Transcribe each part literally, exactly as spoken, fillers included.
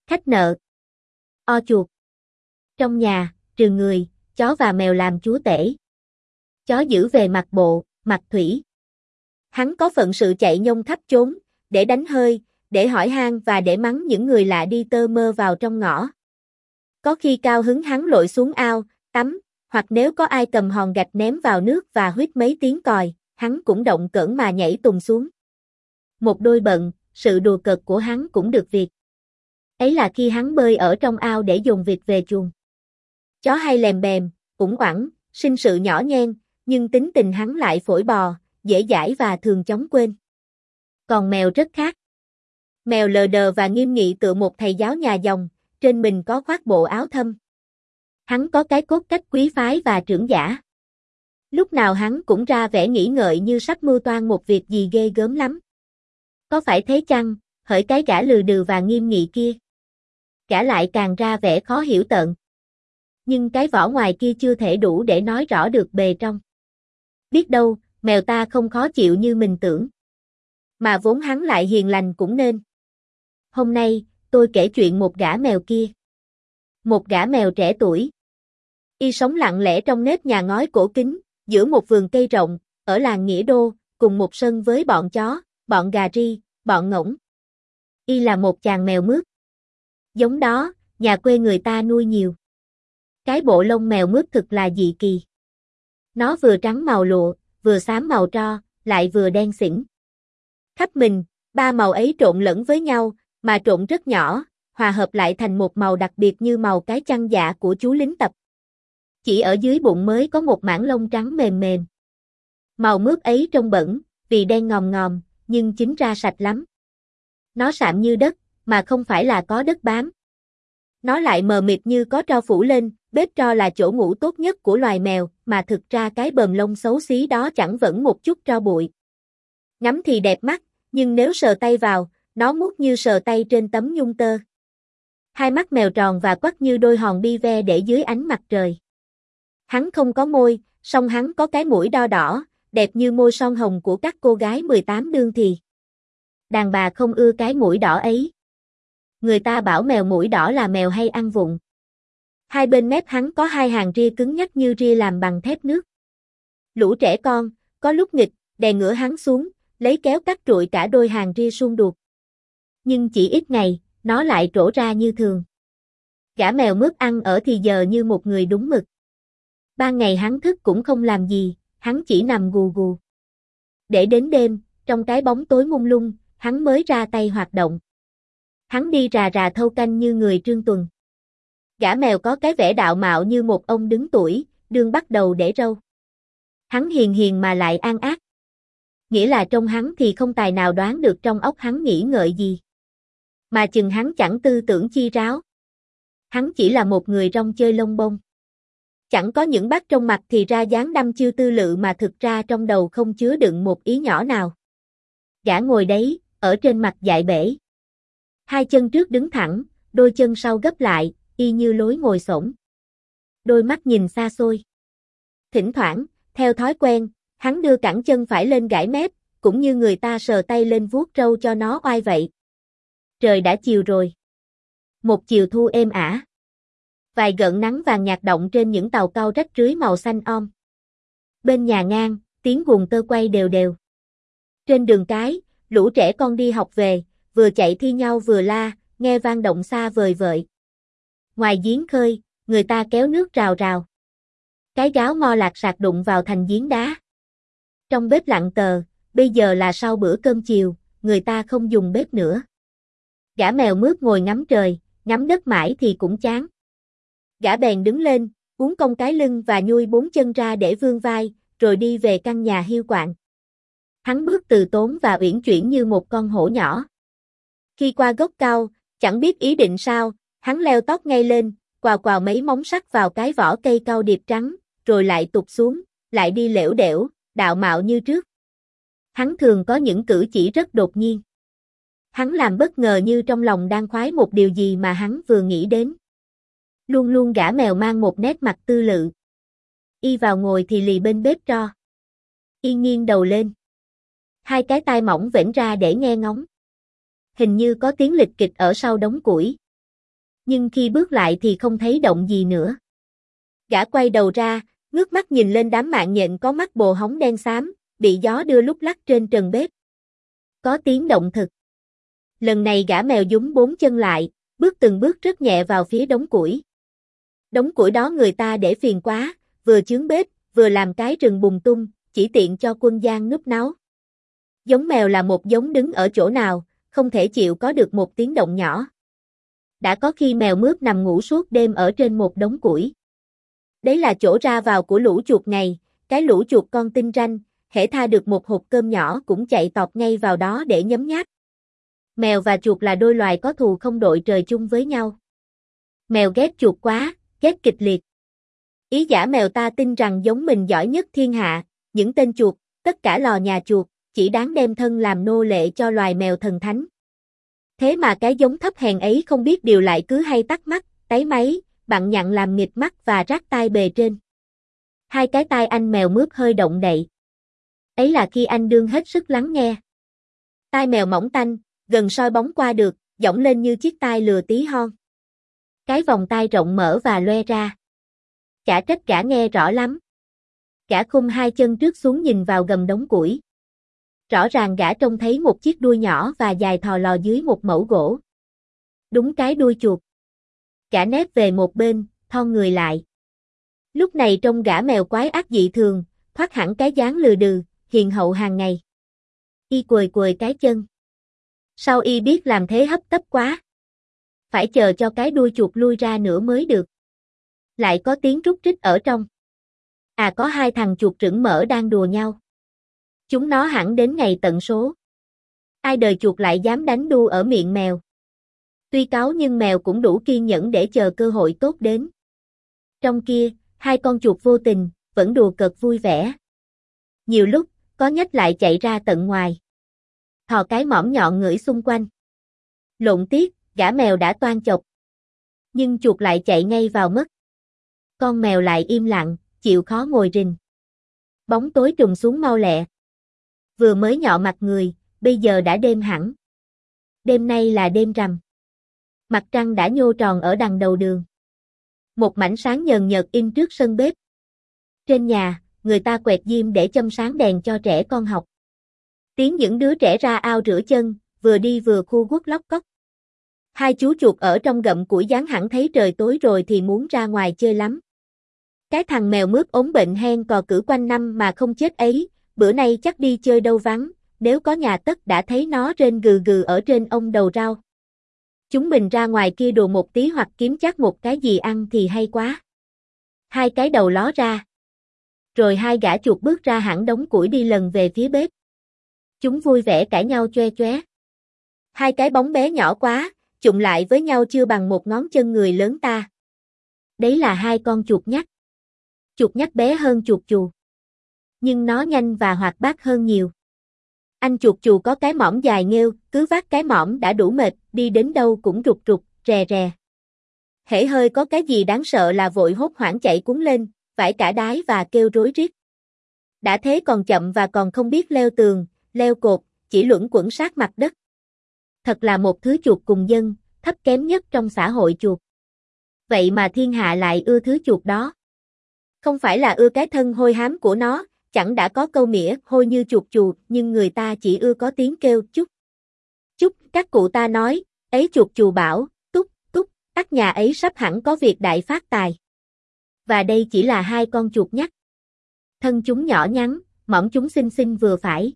Khách nợ. O chuột. Trong nhà, trừ người, chó và mèo làm chúa tể. Chó giữ về mặt bộ, mặt thủy. Hắn có phận sự chạy nhông khắp chốn, để đánh hơi, để hỏi han và để mắng những người lạ đi tơ mơ vào trong ngõ. Có khi cao hứng hắn lội xuống ao, tắm, hoặc nếu có ai cầm hòn gạch ném vào nước và huýt mấy tiếng còi, hắn cũng động cỡn mà nhảy tùng xuống. Một đôi bận, sự đùa cợt của hắn cũng được việc. Ấy là khi hắn bơi ở trong ao để dồn việc về chuồng. Chó hay lèm bèm, ủng oẳn, sinh sự nhỏ nhen, nhưng tính tình hắn lại phổi bò, dễ dãi và thường chóng quên. Còn mèo rất khác. Mèo lờ đờ và nghiêm nghị tựa một thầy giáo nhà dòng, trên mình có khoác bộ áo thâm. Hắn có cái cốt cách quý phái và trưởng giả. Lúc nào hắn cũng ra vẻ nghĩ ngợi như sắp mưu toan một việc gì ghê gớm lắm. Có phải thế chăng, hỡi cái gã lừ đừ và nghiêm nghị kia? Gã lại càng ra vẻ khó hiểu tợn. Nhưng cái vỏ ngoài kia chưa thể đủ để nói rõ được bề trong. Biết đâu, mèo ta không khó chịu như mình tưởng. Mà vốn hắn lại hiền lành cũng nên. Hôm nay, tôi kể chuyện một gã mèo kia. Một gã mèo trẻ tuổi. Y sống lặng lẽ trong nếp nhà ngói cổ kính, giữa một vườn cây rộng, ở làng Nghĩa Đô, cùng một sân với bọn chó, bọn gà ri, bọn ngỗng. Y là một chàng mèo mướp. Giống đó, nhà quê người ta nuôi nhiều. Cái bộ lông mèo mướp thực là dị kỳ. Nó vừa trắng màu lụa, vừa xám màu tro, lại vừa đen xỉn. Khắp mình, ba màu ấy trộn lẫn với nhau, mà trộn rất nhỏ, hòa hợp lại thành một màu đặc biệt như màu cái chăn dạ của chú lính tập. Chỉ ở dưới bụng mới có một mảng lông trắng mềm mềm. Màu mướp ấy trông bẩn, vì đen ngòm ngòm, nhưng chính ra sạch lắm. Nó sạm như đất, mà không phải là có đất bám. Nó lại mờ mịt như có tro phủ lên, bếp tro là chỗ ngủ tốt nhất của loài mèo, mà thực ra cái bờm lông xấu xí đó chẳng vẫn một chút tro bụi. Ngắm thì đẹp mắt, nhưng nếu sờ tay vào, nó mút như sờ tay trên tấm nhung tơ. Hai mắt mèo tròn và quắt như đôi hòn bi ve để dưới ánh mặt trời. Hắn không có môi, song hắn có cái mũi đo đỏ, đẹp như môi son hồng của các cô gái mười tám đương thì. Đàn bà không ưa cái mũi đỏ ấy. Người ta bảo mèo mũi đỏ là mèo hay ăn vụng. Hai bên mép hắn có hai hàng ria cứng nhắc như ria làm bằng thép nước. Lũ trẻ con, có lúc nghịch, đè ngửa hắn xuống, lấy kéo cắt trụi cả đôi hàng ria suông đuột. Nhưng chỉ ít ngày, nó lại trổ ra như thường. Gã mèo mướp ăn ở thì giờ như một người đúng mực. Ban ngày hắn thức cũng không làm gì, hắn chỉ nằm gù gù. Để đến đêm, trong cái bóng tối mông lung, hắn mới ra tay hoạt động. Hắn đi rà rà thâu canh như người Trương Tuần. Gã mèo có cái vẻ đạo mạo như một ông đứng tuổi, đương bắt đầu để râu. Hắn hiền hiền mà lại an ác. Nghĩa là trong hắn thì không tài nào đoán được trong óc hắn nghĩ ngợi gì. Mà chừng hắn chẳng tư tưởng chi ráo. Hắn chỉ là một người rong chơi lông bông. Chẳng có những bác trong mặt thì ra dáng đăm chiêu tư lự mà thực ra trong đầu không chứa đựng một ý nhỏ nào. Gã ngồi đấy, ở trên mặt dại bể. Hai chân trước đứng thẳng, đôi chân sau gấp lại, y như lối ngồi xổm. Đôi mắt nhìn xa xôi. Thỉnh thoảng, theo thói quen, hắn đưa cẳng chân phải lên gãi mép, cũng như người ta sờ tay lên vuốt râu cho nó oai vậy. Trời đã chiều rồi. Một chiều thu êm ả. Vài gợn nắng vàng nhạt động trên những tàu cau rách rưới màu xanh om. Bên nhà ngang, tiếng guồng tơ quay đều đều. Trên đường cái, lũ trẻ con đi học về, vừa chạy thi nhau vừa la, nghe vang động xa vời vợi. Ngoài giếng khơi, người ta kéo nước rào rào. Cái gáo mo lạc sạc đụng vào thành giếng đá. Trong bếp lặng tờ, bây giờ là sau bữa cơm chiều, người ta không dùng bếp nữa. Gã mèo mướp ngồi ngắm trời, ngắm đất mãi thì cũng chán. Gã bèn đứng lên, uốn cong cái lưng và nhui bốn chân ra để vươn vai, rồi đi về căn nhà hiu quạnh. Hắn bước từ tốn và uyển chuyển như một con hổ nhỏ. Khi qua gốc cao, chẳng biết ý định sao, hắn leo tót ngay lên, quào quào mấy móng sắt vào cái vỏ cây cau điệp trắng, rồi lại tụt xuống, lại đi lẻo đẻo, đạo mạo như trước. Hắn thường có những cử chỉ rất đột nhiên. Hắn làm bất ngờ như trong lòng đang khoái một điều gì mà hắn vừa nghĩ đến. Luôn luôn gã mèo mang một nét mặt tư lự. Y vào ngồi thì lì bên bếp tro. Y nghiêng đầu lên. Hai cái tai mỏng vểnh ra để nghe ngóng. Hình như có tiếng lịch kịch ở sau đống củi. Nhưng khi bước lại thì không thấy động gì nữa. Gã quay đầu ra, ngước mắt nhìn lên đám mạng nhện có mắt bồ hóng đen xám, bị gió đưa lúc lắc trên trần bếp. Có tiếng động thực. Lần này gã mèo dúm bốn chân lại, bước từng bước rất nhẹ vào phía đống củi. Đống củi đó người ta để phiền quá, vừa chướng bếp, vừa làm cái rừng bùng tung, chỉ tiện cho quân gian núp náu. Giống mèo là một giống đứng ở chỗ nào, không thể chịu có được một tiếng động nhỏ. Đã có khi mèo mướp nằm ngủ suốt đêm ở trên một đống củi. Đấy là chỗ ra vào của lũ chuột ngày, cái lũ chuột con tinh ranh, hễ tha được một hộp cơm nhỏ cũng chạy tọt ngay vào đó để nhấm nháp. Mèo và chuột là đôi loài có thù không đội trời chung với nhau. Mèo ghét chuột quá, ghét kịch liệt. Ý giả mèo ta tin rằng giống mình giỏi nhất thiên hạ, những tên chuột, tất cả lò nhà chuột, chỉ đáng đem thân làm nô lệ cho loài mèo thần thánh. Thế mà cái giống thấp hèn ấy không biết điều lại cứ hay tắc mắt, táy máy, bặn nhặn làm nghịch mắt và rát tai bề trên. Hai cái tai anh mèo mướp hơi động đậy. Ấy là khi anh đương hết sức lắng nghe. Tai mèo mỏng tanh, gần soi bóng qua được, giỏng lên như chiếc tai lừa tí hon. Cái vòng tai rộng mở và loe ra. Chả trách gã nghe rõ lắm. Gã khum hai chân trước xuống nhìn vào gầm đống củi. Rõ ràng gã trông thấy một chiếc đuôi nhỏ và dài thò lò dưới một mẩu gỗ. Đúng cái đuôi chuột. Gã nép về một bên, thon người lại. Lúc này trông gã mèo quái ác dị thường, thoát hẳn cái dáng lừ đừ, hiền hậu hàng ngày. Y quời quời cái chân. Sao y biết làm thế hấp tấp quá? Phải chờ cho cái đuôi chuột lui ra nữa mới được. Lại có tiếng rúc rít ở trong. À có hai thằng chuột rửng mỡ đang đùa nhau. Chúng nó hẳn đến ngày tận số. Ai đời chuột lại dám đánh đu ở miệng mèo. Tuy cáu nhưng mèo cũng đủ kiên nhẫn để chờ cơ hội tốt đến. Trong kia, hai con chuột vô tình, vẫn đùa cợt vui vẻ. Nhiều lúc, có nhách lại chạy ra tận ngoài. Thò cái mõm nhọn ngửi xung quanh. Lộn tiếc, gã mèo đã toan chọc. Nhưng chuột lại chạy ngay vào mất. Con mèo lại im lặng, chịu khó ngồi rình. Bóng tối trùng xuống mau lẹ. Vừa mới nhọ mặt người, bây giờ đã đêm hẳn. Đêm nay là đêm rằm. Mặt trăng đã nhô tròn ở đằng đầu đường. Một mảnh sáng nhờn nhợt in trước sân bếp. Trên nhà, người ta quẹt diêm để châm sáng đèn cho trẻ con học. Tiếng những đứa trẻ ra ao rửa chân, vừa đi vừa khu guốc lóc cóc. Hai chú chuột ở trong gậm củi dán hẳn thấy trời tối rồi thì muốn ra ngoài chơi lắm. Cái thằng mèo mướp ốm bệnh hen cò cử quanh năm mà không chết ấy, bữa nay chắc đi chơi đâu vắng, nếu có nhà tất đã thấy nó rên gừ gừ ở trên ông đầu rau. Chúng mình ra ngoài kia đùa một tí hoặc kiếm chắc một cái gì ăn thì hay quá. Hai cái đầu ló ra. Rồi hai gã chuột bước ra hẳn đống củi đi lần về phía bếp. Chúng vui vẻ cãi nhau choe choé. Hai cái bóng bé nhỏ quá, chụm lại với nhau chưa bằng một ngón chân người lớn ta. Đấy là hai con chuột nhắt. Chuột nhắt bé hơn chuột chù. Nhưng nó nhanh và hoạt bát hơn nhiều. Anh chuột chù có cái mõm dài nghêu, cứ vác cái mõm đã đủ mệt, đi đến đâu cũng rụt rụt, rè rè. Hễ hơi có cái gì đáng sợ là vội hốt hoảng chạy cuốn lên, vãi cả đái và kêu rối rít. Đã thế còn chậm và còn không biết leo tường, leo cột, chỉ luẩn quẩn sát mặt đất. Thật là một thứ chuột cùng dân, thấp kém nhất trong xã hội chuột. Vậy mà thiên hạ lại ưa thứ chuột đó. Không phải là ưa cái thân hôi hám của nó, chẳng đã có câu mỉa hôi như chuột chù, nhưng người ta chỉ ưa có tiếng kêu chúc. Chúc, các cụ ta nói, ấy chuột chù bảo, túc, túc, ắt nhà ấy sắp hẳn có việc đại phát tài. Và đây chỉ là hai con chuột nhắt. Thân chúng nhỏ nhắn, mõm chúng xinh xinh vừa phải.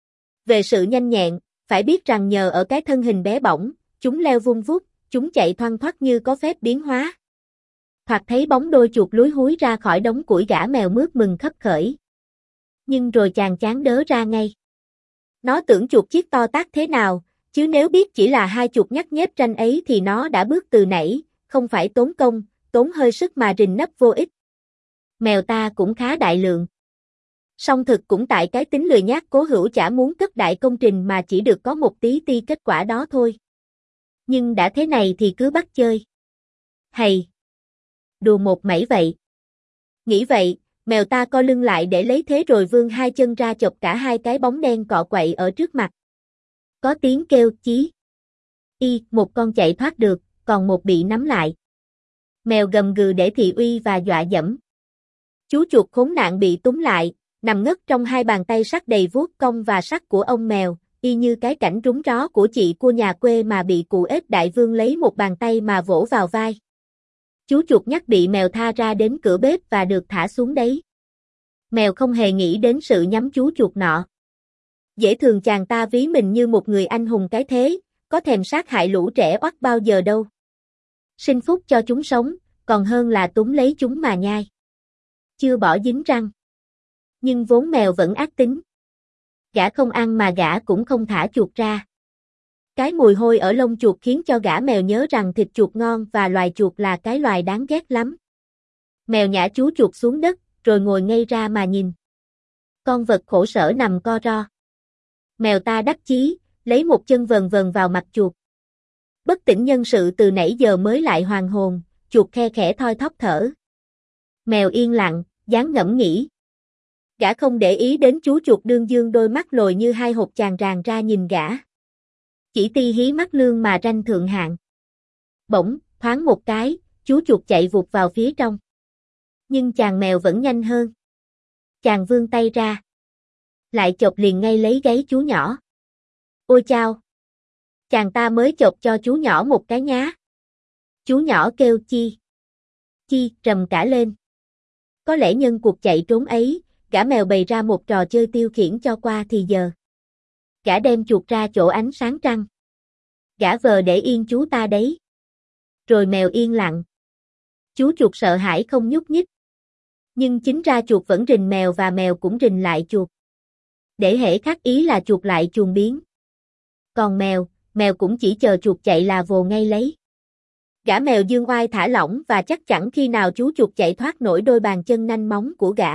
Về sự nhanh nhẹn, phải biết rằng nhờ ở cái thân hình bé bỏng, chúng leo vung vút, chúng chạy thoăn thoắt như có phép biến hóa. Thoạt thấy bóng đôi chuột lúi húi ra khỏi đống củi gã mèo mướp mừng khấp khởi. Nhưng rồi chàng chán đớ ra ngay. Nó tưởng chuột chiếc to tác thế nào, chứ nếu biết chỉ là hai chuột nhắt nhép ranh ấy thì nó đã bước từ nãy, không phải tốn công, tốn hơi sức mà rình nấp vô ích. Mèo ta cũng khá đại lượng. Song thực cũng tại cái tính lười nhác cố hữu chả muốn cất đại công trình mà chỉ được có một tí ti kết quả đó thôi. Nhưng đã thế này thì cứ bắt chơi. Hầy! Đùa một mẩy vậy. Nghĩ vậy, mèo ta co lưng lại để lấy thế rồi vươn hai chân ra chộp cả hai cái bóng đen cọ quậy ở trước mặt. Có tiếng kêu chí. Y, một con chạy thoát được, còn một bị nắm lại. Mèo gầm gừ để thị uy và dọa dẫm. Chú chuột khốn nạn bị túm lại, nằm ngất trong hai bàn tay sắt đầy vuốt cong và sắc của ông mèo, y như cái cảnh rúng ró của chị cua nhà quê mà bị cụ ếch đại vương lấy một bàn tay mà vỗ vào vai. Chú chuột nhắt bị mèo tha ra đến cửa bếp và được thả xuống đấy. Mèo không hề nghĩ đến sự nhắm chú chuột nọ. Dễ thường chàng ta ví mình như một người anh hùng cái thế, có thèm sát hại lũ trẻ oắt bao giờ đâu. Sinh phúc cho chúng sống, còn hơn là túm lấy chúng mà nhai. Chưa bỏ dính răng. Nhưng vốn mèo vẫn ác tính. Gã không ăn mà gã cũng không thả chuột ra. Cái mùi hôi ở lông chuột khiến cho gã mèo nhớ rằng thịt chuột ngon và loài chuột là cái loài đáng ghét lắm. Mèo nhả chú chuột xuống đất, rồi ngồi ngây ra mà nhìn. Con vật khổ sở nằm co ro. Mèo ta đắc chí, lấy một chân vần vần vào mặt chuột. Bất tỉnh nhân sự từ nãy giờ mới lại hoàn hồn, chuột khe khẽ thoi thóp thở. Mèo yên lặng, dáng ngẫm nghĩ. Gã không để ý đến chú chuột đương dương đôi mắt lồi như hai hột chàng ràng ra nhìn gã. Chỉ ti hí mắt lương mà ranh thượng hạng. Bỗng, thoáng một cái, chú chuột chạy vụt vào phía trong. Nhưng chàng mèo vẫn nhanh hơn. Chàng vươn tay ra. Lại chộp liền ngay lấy gáy chú nhỏ. Ôi chao! Chàng ta mới chộp cho chú nhỏ một cái nhá. Chú nhỏ kêu chi. Chi, trầm cả lên. Có lẽ nhân cuộc chạy trốn ấy, gã mèo bày ra một trò chơi tiêu khiển cho qua thì giờ. Gã đem chuột ra chỗ ánh sáng trăng. Gã vờ để yên chú ta đấy. Rồi mèo yên lặng. Chú chuột sợ hãi không nhúc nhích. Nhưng chính ra chuột vẫn rình mèo và mèo cũng rình lại chuột. Để hễ khác ý là chuột lại chuồn biến. Còn mèo, mèo cũng chỉ chờ chuột chạy là vồ ngay lấy. Gã mèo dương oai thả lỏng và chắc chẳng khi nào chú chuột chạy thoát nổi đôi bàn chân nanh móng của gã.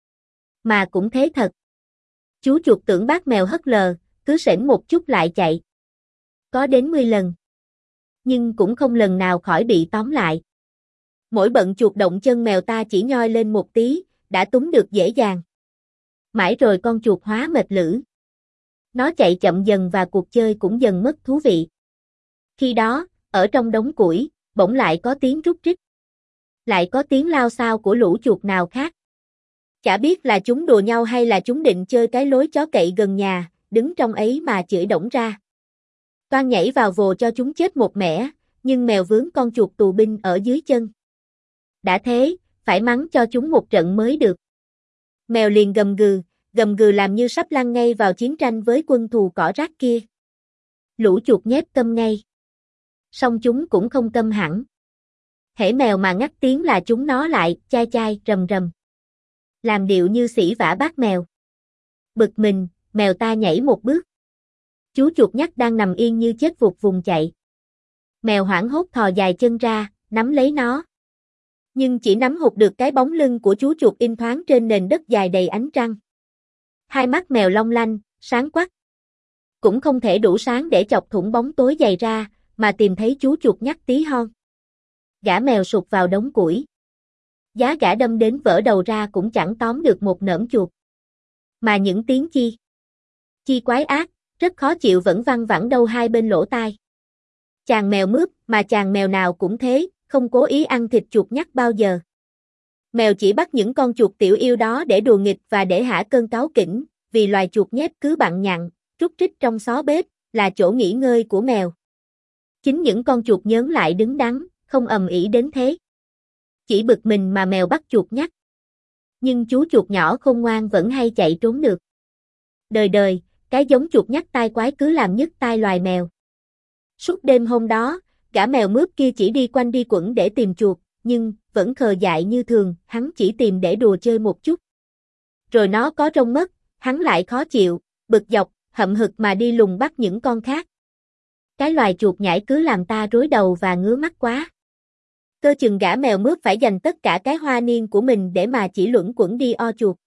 Mà cũng thế thật. Chú chuột tưởng bác mèo hất lờ, cứ sễnh một chút lại chạy. Có đến mười lần. Nhưng cũng không lần nào khỏi bị tóm lại. Mỗi bận chuột động chân mèo ta chỉ nhoi lên một tí, đã túm được dễ dàng. Mãi rồi con chuột hóa mệt lử. Nó chạy chậm dần và cuộc chơi cũng dần mất thú vị. Khi đó, ở trong đống củi, bỗng lại có tiếng rúc rích. Lại có tiếng lao xao của lũ chuột nào khác. Chả biết là chúng đùa nhau hay là chúng định chơi cái lối chó cậy gần nhà, đứng trong ấy mà chửi đổng ra. Toan nhảy vào vồ cho chúng chết một mẻ, nhưng mèo vướng con chuột tù binh ở dưới chân. Đã thế, phải mắng cho chúng một trận mới được. Mèo liền gầm gừ, gầm gừ làm như sắp lăn ngay vào chiến tranh với quân thù cỏ rác kia. Lũ chuột nhép câm ngay. Song chúng cũng không câm hẳn. Hễ mèo mà ngắt tiếng là chúng nó lại, chai chai, rầm rầm. Làm điệu như sỉ vả bác mèo. Bực mình, mèo ta nhảy một bước. Chú chuột nhắt đang nằm yên như chết vụt vùng chạy. Mèo hoảng hốt thò dài chân ra, nắm lấy nó. Nhưng chỉ nắm hụt được cái bóng lưng của chú chuột in thoáng trên nền đất dài đầy ánh trăng. Hai mắt mèo long lanh, sáng quắc. Cũng không thể đủ sáng để chọc thủng bóng tối dày ra, mà tìm thấy chú chuột nhắt tí hon. Gã mèo sụt vào đống củi. Giá gã đâm đến vỡ đầu ra cũng chẳng tóm được một nởm chuột. Mà những tiếng chi. Chi quái ác, rất khó chịu vẫn văng vẳng đâu hai bên lỗ tai. Chàng mèo mướp, mà chàng mèo nào cũng thế, không cố ý ăn thịt chuột nhắt bao giờ. Mèo chỉ bắt những con chuột tiểu yêu đó để đùa nghịch và để hả cơn cáu kỉnh, vì loài chuột nhép cứ bặn nhặn, rúc rích trong xó bếp, là chỗ nghỉ ngơi của mèo. Chính những con chuột nhớn lại đứng đắn, không ầm ĩ đến thế. Chỉ bực mình mà mèo bắt chuột nhắt. Nhưng chú chuột nhỏ khôn ngoan vẫn hay chạy trốn được. Đời đời, cái giống chuột nhắt tai quái cứ làm nhức tai loài mèo. Suốt đêm hôm đó, gã mèo mướp kia chỉ đi quanh đi quẩn để tìm chuột, nhưng vẫn khờ dại như thường, hắn chỉ tìm để đùa chơi một chút. Rồi nó có rông mất, hắn lại khó chịu, bực dọc, hậm hực mà đi lùng bắt những con khác. Cái loài chuột nhảy cứ làm ta rối đầu và ngứa mắt quá. Cơ chừng gã mèo mướp phải dành tất cả cái hoa niên của mình để mà chỉ luẩn quẩn đi o chuột.